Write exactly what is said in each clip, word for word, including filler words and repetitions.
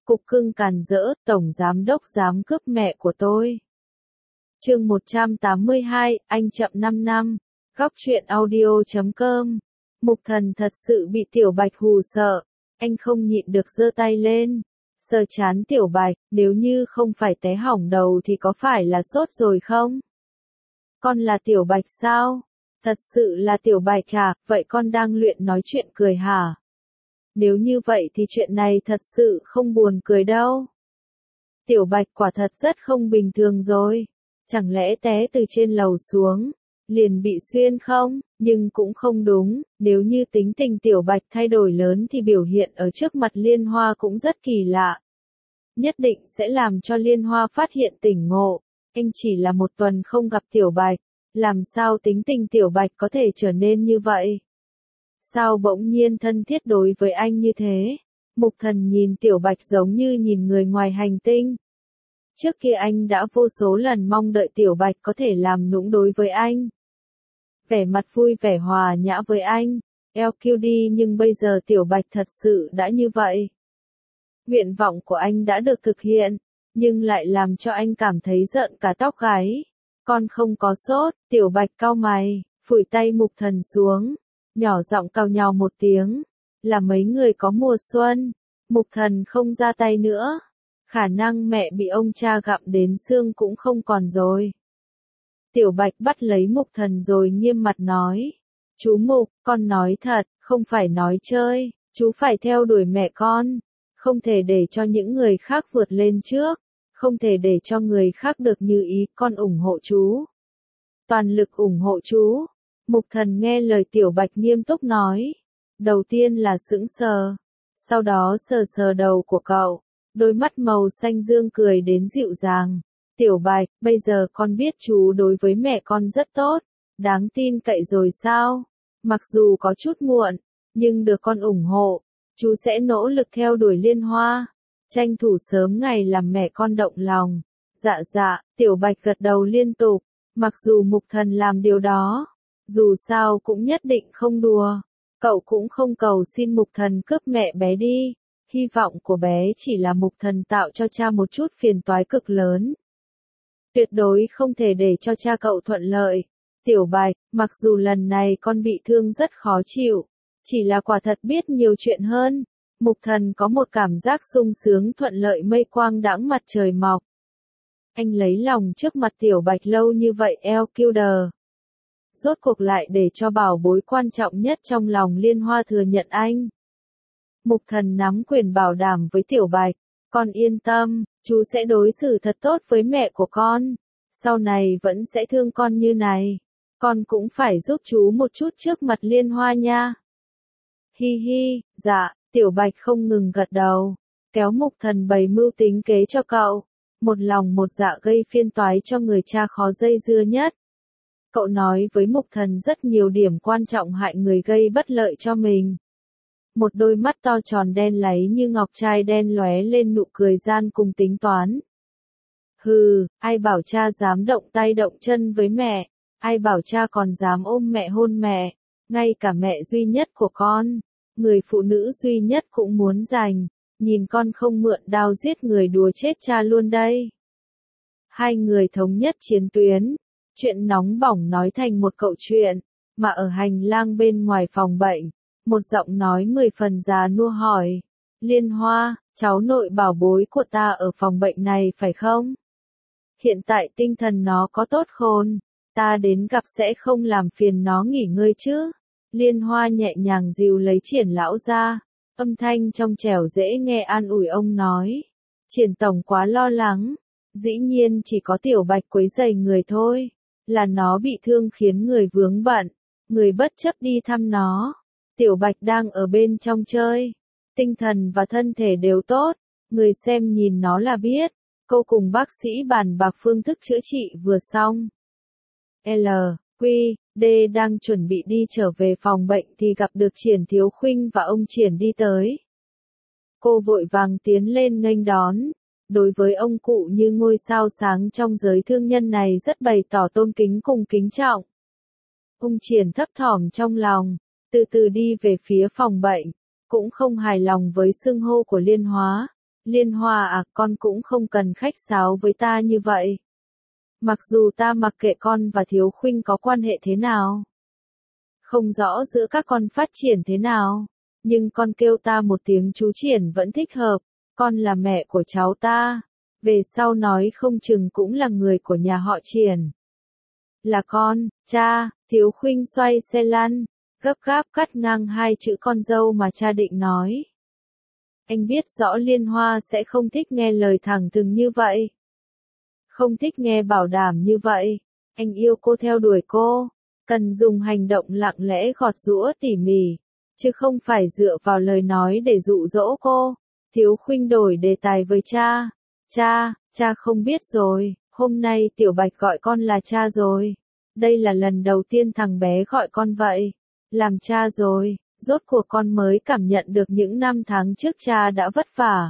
Cục cưng càn rỡ, tổng giám đốc dám cướp mẹ của tôi. Chương một trăm tám mươi hai, anh chậm năm năm. Góc truyện audio chấm com. Mục Thần thật sự bị Tiểu Bạch hù sợ, anh không nhịn được giơ tay lên, sờ trán Tiểu Bạch, nếu như không phải té hỏng đầu thì có phải là sốt rồi không? Con là Tiểu Bạch sao? Thật sự là Tiểu Bạch à, vậy con đang luyện nói chuyện cười hả? Nếu như vậy thì chuyện này thật sự không buồn cười đâu. Tiểu Bạch quả thật rất không bình thường rồi. Chẳng lẽ té từ trên lầu xuống, liền bị xuyên không? Nhưng cũng không đúng, nếu như tính tình Tiểu Bạch thay đổi lớn thì biểu hiện ở trước mặt Liên Hoa cũng rất kỳ lạ. Nhất định sẽ làm cho Liên Hoa phát hiện tỉnh ngộ. Anh chỉ là một tuần không gặp Tiểu Bạch, làm sao tính tình Tiểu Bạch có thể trở nên như vậy? Sao bỗng nhiên thân thiết đối với anh như thế? Mục Thần nhìn Tiểu Bạch giống như nhìn người ngoài hành tinh. Trước kia anh đã vô số lần mong đợi Tiểu Bạch có thể làm nũng đối với anh. Vẻ mặt vui vẻ hòa nhã với anh, eo kiu đi, nhưng bây giờ Tiểu Bạch thật sự đã như vậy. Nguyện vọng của anh đã được thực hiện, nhưng lại làm cho anh cảm thấy giận cả tóc gáy. Con không có sốt, Tiểu Bạch cau mày, phủi tay Mục Thần xuống, nhỏ giọng cào nhào một tiếng, là mấy người có mùa xuân. Mục Thần không ra tay nữa, khả năng mẹ bị ông cha gặm đến xương cũng không còn rồi. Tiểu Bạch bắt lấy Mục Thần rồi nghiêm mặt nói, chú Mục, con nói thật, không phải nói chơi, chú phải theo đuổi mẹ con, không thể để cho những người khác vượt lên trước, không thể để cho người khác được như ý, con ủng hộ chú. Toàn lực ủng hộ chú. Mục Thần nghe lời Tiểu Bạch nghiêm túc nói, đầu tiên là sững sờ, sau đó sờ sờ đầu của cậu, đôi mắt màu xanh dương cười đến dịu dàng. Tiểu Bạch, bây giờ con biết chú đối với mẹ con rất tốt, đáng tin cậy rồi sao? Mặc dù có chút muộn, nhưng được con ủng hộ, chú sẽ nỗ lực theo đuổi Liên Hoa, tranh thủ sớm ngày làm mẹ con động lòng. Dạ dạ, Tiểu Bạch gật đầu liên tục, mặc dù Mục Thần làm điều đó, dù sao cũng nhất định không đùa. Cậu cũng không cầu xin Mục Thần cướp mẹ bé đi, hy vọng của bé chỉ là Mục Thần tạo cho cha một chút phiền toái cực lớn. Tuyệt đối không thể để cho cha cậu thuận lợi. Tiểu Bạch, mặc dù lần này con bị thương rất khó chịu, chỉ là quả thật biết nhiều chuyện hơn. Mục Thần có một cảm giác sung sướng thuận lợi mây quang đãng mặt trời mọc. Anh lấy lòng trước mặt Tiểu Bạch lâu như vậy eo kiu đờ. Rốt cuộc lại để cho bảo bối quan trọng nhất trong lòng Liên Hoa thừa nhận anh. Mục Thần nắm quyền bảo đảm với Tiểu Bạch, con yên tâm, chú sẽ đối xử thật tốt với mẹ của con, sau này vẫn sẽ thương con như này, con cũng phải giúp chú một chút trước mặt Liên Hoa nha. Hi hi, dạ, Tiểu Bạch không ngừng gật đầu, kéo Mục Thần bày mưu tính kế cho cậu, một lòng một dạ gây phiền toái cho người cha khó dây dưa nhất. Cậu nói với Mục Thần rất nhiều điểm quan trọng hại người gây bất lợi cho mình. Một đôi mắt to tròn đen láy như ngọc trai đen lóe lên nụ cười gian cùng tính toán. Hừ, ai bảo cha dám động tay động chân với mẹ, ai bảo cha còn dám ôm mẹ hôn mẹ, ngay cả mẹ duy nhất của con, người phụ nữ duy nhất cũng muốn giành, nhìn con không mượn đao giết người đùa chết cha luôn đây. Hai người thống nhất chiến tuyến, chuyện nóng bỏng nói thành một câu chuyện, mà ở hành lang bên ngoài phòng bệnh. Một giọng nói mười phần già nua hỏi, Liên Hoa, cháu nội bảo bối của ta ở phòng bệnh này phải không? Hiện tại tinh thần nó có tốt khôn, ta đến gặp sẽ không làm phiền nó nghỉ ngơi chứ? Liên Hoa nhẹ nhàng dìu lấy Triển lão ra, âm thanh trong trẻo dễ nghe an ủi ông nói, Triển tổng quá lo lắng, dĩ nhiên chỉ có Tiểu Bạch quấy rầy người thôi, là nó bị thương khiến người vướng bận, người bất chấp đi thăm nó. Tiểu Bạch đang ở bên trong chơi, tinh thần và thân thể đều tốt, người xem nhìn nó là biết. Cô cùng bác sĩ bàn bạc phương thức chữa trị vừa xong. L, Q, D đang chuẩn bị đi trở về phòng bệnh thì gặp được Triển Thiếu Khuynh và ông Triển đi tới. Cô vội vàng tiến lên nghênh đón, đối với ông cụ như ngôi sao sáng trong giới thương nhân này rất bày tỏ tôn kính cùng kính trọng. Ông Triển thấp thỏm trong lòng, từ từ đi về phía phòng bệnh, cũng không hài lòng với xưng hô của Liên Hóa. Liên Hoa à, con cũng không cần khách sáo với ta như vậy. Mặc dù ta mặc kệ con và Thiếu Khuynh có quan hệ thế nào, không rõ giữa các con phát triển thế nào, nhưng con kêu ta một tiếng chú Triển vẫn thích hợp, con là mẹ của cháu ta, về sau nói không chừng cũng là người của nhà họ Triển. Là con, cha, Thiếu Khuynh xoay xe lăn, gấp gáp cắt ngang hai chữ con dâu mà cha định nói. Anh biết rõ Liên Hoa sẽ không thích nghe lời thẳng thừng như vậy. Không thích nghe bảo đảm như vậy. Anh yêu cô theo đuổi cô, cần dùng hành động lặng lẽ gọt giũa tỉ mỉ, chứ không phải dựa vào lời nói để dụ dỗ cô. Thiếu Khuynh đổi đề tài với cha. Cha, cha không biết rồi, hôm nay Tiểu Bạch gọi con là cha rồi. Đây là lần đầu tiên thằng bé gọi con vậy. Làm cha rồi, rốt cuộc con mới cảm nhận được những năm tháng trước cha đã vất vả.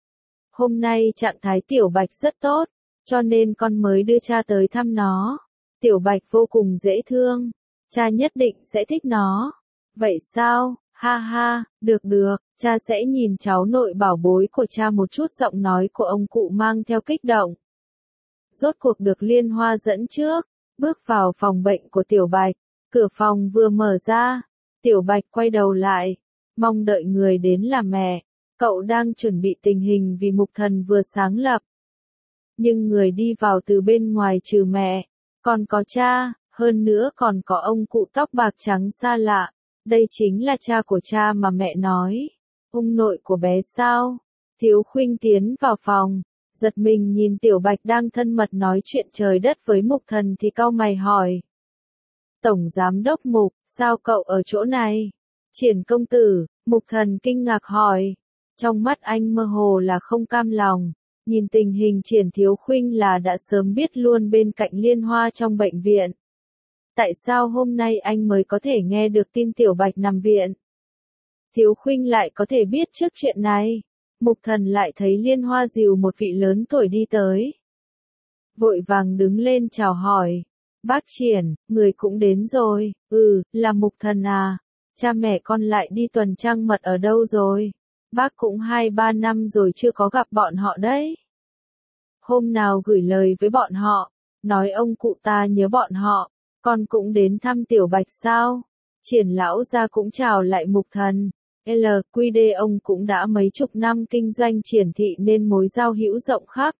Hôm nay trạng thái Tiểu Bạch rất tốt, cho nên con mới đưa cha tới thăm nó. Tiểu Bạch vô cùng dễ thương, cha nhất định sẽ thích nó. Vậy sao? Ha ha, được được, cha sẽ nhìn cháu nội bảo bối của cha một chút. Giọng nói của ông cụ mang theo kích động. Rốt cuộc được Liên Hoa dẫn trước, bước vào phòng bệnh của Tiểu Bạch. Cửa phòng vừa mở ra, Tiểu Bạch quay đầu lại, mong đợi người đến là mẹ. Cậu đang chuẩn bị tình hình vì Mục Thần vừa sáng lập. Nhưng người đi vào từ bên ngoài trừ mẹ, còn có cha, hơn nữa còn có ông cụ tóc bạc trắng xa lạ. Đây chính là cha của cha mà mẹ nói. Ông nội của bé sao? Thiếu Khuynh tiến vào phòng, giật mình nhìn Tiểu Bạch đang thân mật nói chuyện trời đất với Mục Thần thì cau mày hỏi. Tổng giám đốc Mục, sao cậu ở chỗ này? Triển công tử, Mục Thần kinh ngạc hỏi. Trong mắt anh mơ hồ là không cam lòng. Nhìn tình hình Triển Thiếu Khuynh là đã sớm biết luôn bên cạnh Liên Hoa trong bệnh viện. Tại sao hôm nay anh mới có thể nghe được tin Tiểu Bạch nằm viện? Thiếu Khuynh lại có thể biết trước chuyện này. Mục Thần lại thấy Liên Hoa dìu một vị lớn tuổi đi tới. Vội vàng đứng lên chào hỏi. Bác Triển, người cũng đến rồi. Ừ, là Mục Thần à. Cha mẹ con lại đi tuần trăng mật ở đâu rồi? Bác cũng hai ba năm rồi chưa có gặp bọn họ đấy. Hôm nào gửi lời với bọn họ, nói ông cụ ta nhớ bọn họ. Con cũng đến thăm Tiểu Bạch sao? Triển lão gia cũng chào lại Mục Thần. L Q D ông cũng đã mấy chục năm kinh doanh Triển thị nên mối giao hữu rộng khắp.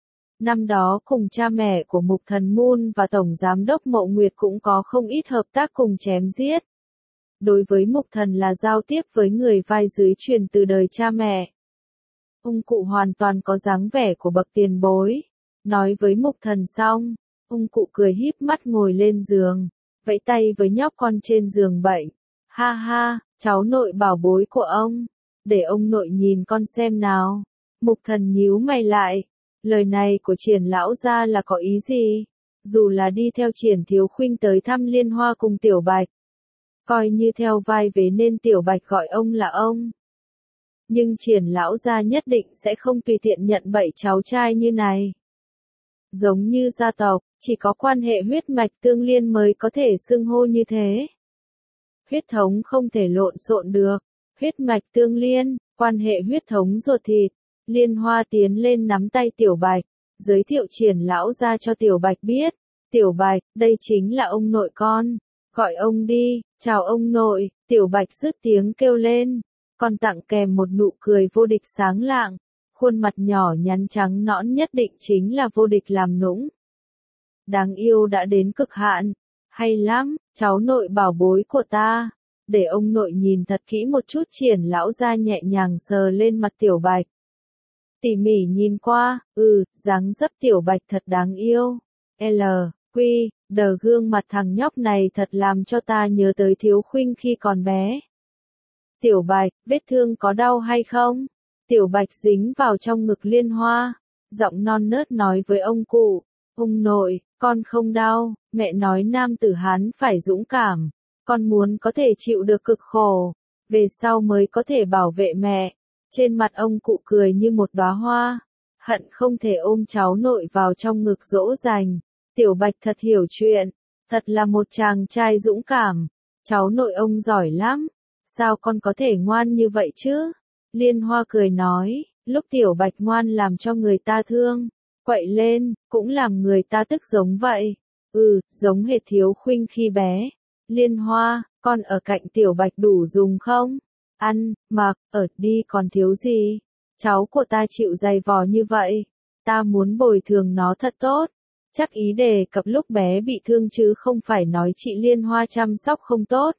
Năm đó cùng cha mẹ của Mục Thần Moon và Tổng Giám đốc Mộ Nguyệt cũng có không ít hợp tác cùng chém giết. Đối với Mục Thần là giao tiếp với người vai dưới truyền từ đời cha mẹ. Ông cụ hoàn toàn có dáng vẻ của bậc tiền bối. Nói với Mục Thần xong, ông cụ cười híp mắt ngồi lên giường, vẫy tay với nhóc con trên giường bệnh. Ha ha, cháu nội bảo bối của ông, để ông nội nhìn con xem nào. Mục Thần nhíu mày lại, lời này của Triển lão gia là có ý gì? Dù là đi theo Triển Thiếu Khuynh tới thăm Liên Hoa cùng Tiểu Bạch, coi như theo vai vế nên Tiểu Bạch gọi ông là ông. Nhưng Triển lão gia nhất định sẽ không tùy tiện nhận bậy cháu trai như này. Giống như gia tộc, chỉ có quan hệ huyết mạch tương liên mới có thể xưng hô như thế. Huyết thống không thể lộn xộn được. Huyết mạch tương liên, quan hệ huyết thống ruột thịt. Liên Hoa tiến lên nắm tay Tiểu Bạch, giới thiệu Triển lão gia cho Tiểu Bạch biết. Tiểu Bạch, đây chính là ông nội con. Gọi ông đi, chào ông nội. Tiểu Bạch dứt tiếng kêu lên, còn tặng kèm một nụ cười vô địch sáng lạng. Khuôn mặt nhỏ nhắn trắng nõn nhất định chính là vô địch làm nũng. Đáng yêu đã đến cực hạn. Hay lắm, cháu nội bảo bối của ta. Để ông nội nhìn thật kỹ một chút. Triển lão gia nhẹ nhàng sờ lên mặt Tiểu Bạch. Tỉ mỉ nhìn qua, ừ, dáng dấp Tiểu Bạch thật đáng yêu. L, Q, D gương mặt thằng nhóc này thật làm cho ta nhớ tới Thiếu Khuynh khi còn bé. Tiểu Bạch, vết thương có đau hay không? Tiểu Bạch dính vào trong ngực Liên Hoa, giọng non nớt nói với ông cụ. Ông nội, con không đau, mẹ nói nam tử Hán phải dũng cảm. Con muốn có thể chịu được cực khổ, về sau mới có thể bảo vệ mẹ. Trên mặt ông cụ cười như một đóa hoa, hận không thể ôm cháu nội vào trong ngực dỗ dành. Tiểu Bạch thật hiểu chuyện, thật là một chàng trai dũng cảm. Cháu nội ông giỏi lắm, sao con có thể ngoan như vậy chứ? Liên Hoa cười nói, Lúc Tiểu Bạch ngoan làm cho người ta thương, quậy lên, cũng làm người ta tức giống vậy. Ừ, giống hệt Thiếu Khuynh khi bé. Liên Hoa, con ở cạnh Tiểu Bạch đủ dùng không? Ăn, mặc, ở, đi còn thiếu gì? Cháu của ta chịu dày vò như vậy. Ta muốn bồi thường nó thật tốt. Chắc ý đề cập lúc bé bị thương chứ không phải nói chị Liên Hoa chăm sóc không tốt.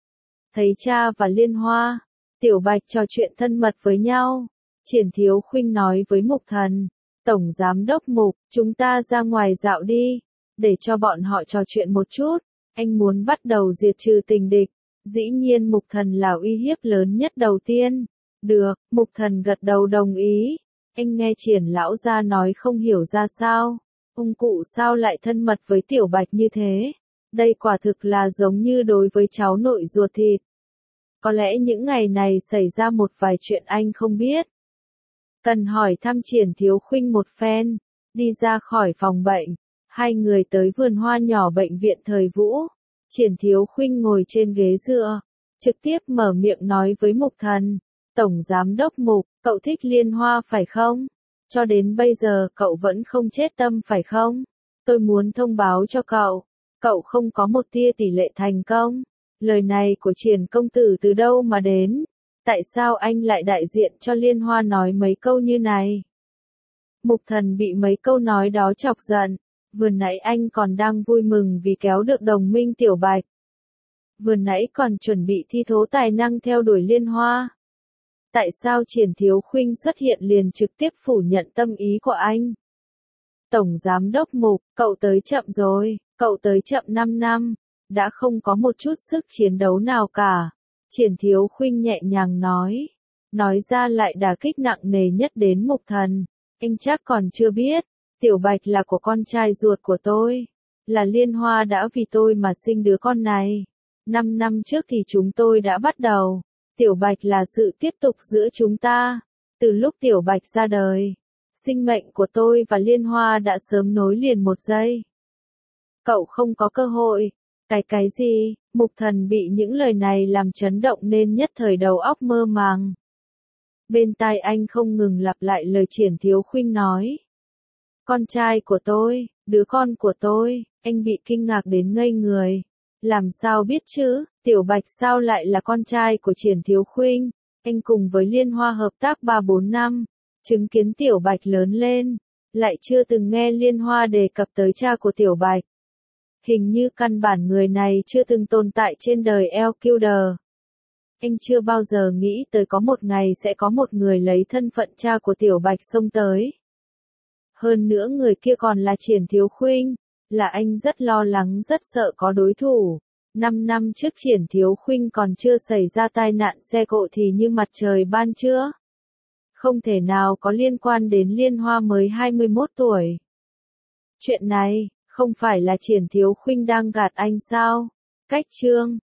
Thấy cha và Liên Hoa, Tiểu Bạch trò chuyện thân mật với nhau. Triển Thiếu Khuynh nói với Mục Thần, Tổng Giám đốc Mục, chúng ta ra ngoài dạo đi, để cho bọn họ trò chuyện một chút. Anh muốn bắt đầu diệt trừ tình địch. Dĩ nhiên Mục Thần là uy hiếp lớn nhất đầu tiên. Được, Mục Thần gật đầu đồng ý. Anh nghe Triển lão gia nói không hiểu ra sao. Ông cụ sao lại thân mật với Tiểu Bạch như thế? Đây quả thực là giống như đối với cháu nội ruột thịt. Có lẽ những ngày này xảy ra một vài chuyện anh không biết. Cần hỏi thăm Triển Thiếu Khuynh một phen. Đi ra khỏi phòng bệnh. Hai người tới vườn hoa nhỏ bệnh viện Thời Vũ. Triển Thiếu Khuynh ngồi trên ghế dựa. Trực tiếp mở miệng nói với Mục Thần. Tổng Giám đốc Mục, cậu thích Liên Hoa phải không? Cho đến bây giờ cậu vẫn không chết tâm phải không? Tôi muốn thông báo cho cậu. Cậu không có một tia tỷ lệ thành công. Lời này của Triển công tử từ đâu mà đến? Tại sao anh lại đại diện cho Liên Hoa nói mấy câu như này? Mục Thần bị mấy câu nói đó chọc giận. Vừa nãy anh còn đang vui mừng vì kéo được đồng minh Tiểu Bạch. Vừa nãy còn chuẩn bị thi thố tài năng theo đuổi Liên Hoa. Tại sao Triển Thiếu Khuynh xuất hiện liền trực tiếp phủ nhận tâm ý của anh? Tổng Giám đốc Mục, cậu tới chậm rồi, cậu tới chậm năm năm, đã không có một chút sức chiến đấu nào cả. Triển Thiếu Khuynh nhẹ nhàng nói, nói ra lại đả kích nặng nề nhất đến Mục Thần. Anh chắc còn chưa biết, Tiểu Bạch là của con trai ruột của tôi, là Liên Hoa đã vì tôi mà sinh đứa con này. Năm năm trước thì chúng tôi đã bắt đầu. Tiểu Bạch là sự tiếp tục giữa chúng ta. Từ lúc Tiểu Bạch ra đời, sinh mệnh của tôi và Liên Hoa đã sớm nối liền một giây. Cậu không có cơ hội. Cái cái gì? Mục Thần bị những lời này làm chấn động nên nhất thời đầu óc mơ màng. Bên tai anh không ngừng lặp lại lời Triển Thiếu Khuynh nói. Con trai của tôi, đứa con của tôi, anh bị kinh ngạc đến ngây người. Làm sao biết chứ, Tiểu Bạch sao lại là con trai của Triển Thiếu Khuynh? Anh cùng với Liên Hoa hợp tác ba bốn năm, chứng kiến Tiểu Bạch lớn lên, lại chưa từng nghe Liên Hoa đề cập tới cha của Tiểu Bạch. Hình như căn bản người này chưa từng tồn tại trên đời Elkilder. Anh chưa bao giờ nghĩ tới có một ngày sẽ có một người lấy thân phận cha của Tiểu Bạch xông tới. Hơn nữa người kia còn là Triển Thiếu Khuynh, là anh rất lo lắng rất sợ có đối thủ. Năm năm trước Triển Thiếu Khuynh còn chưa xảy ra tai nạn xe cộ thì như mặt trời ban trưa. Không thể nào có liên quan đến Liên Hoa mới hai mươi mốt tuổi. Chuyện này, không phải là Triển Thiếu Khuynh đang gạt anh sao? Cách chương